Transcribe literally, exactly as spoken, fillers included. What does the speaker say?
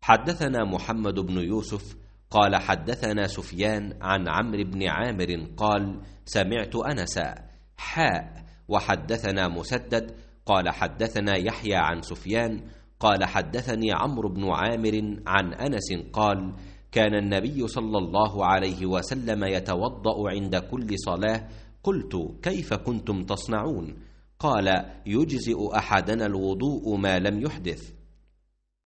حدثنا محمد بن يوسف قال حدثنا سفيان عن عمرو بن عامر قال سمعت أنسا حاء وحدثنا مسدد قال حدثنا يحيى عن سفيان قال حدثني عمرو بن عامر عن أنس قال كان النبي صلى الله عليه وسلم يتوضأ عند كل صلاة. قلت كيف كنتم تصنعون؟ قال يجزئ أحدنا الوضوء ما لم يحدث.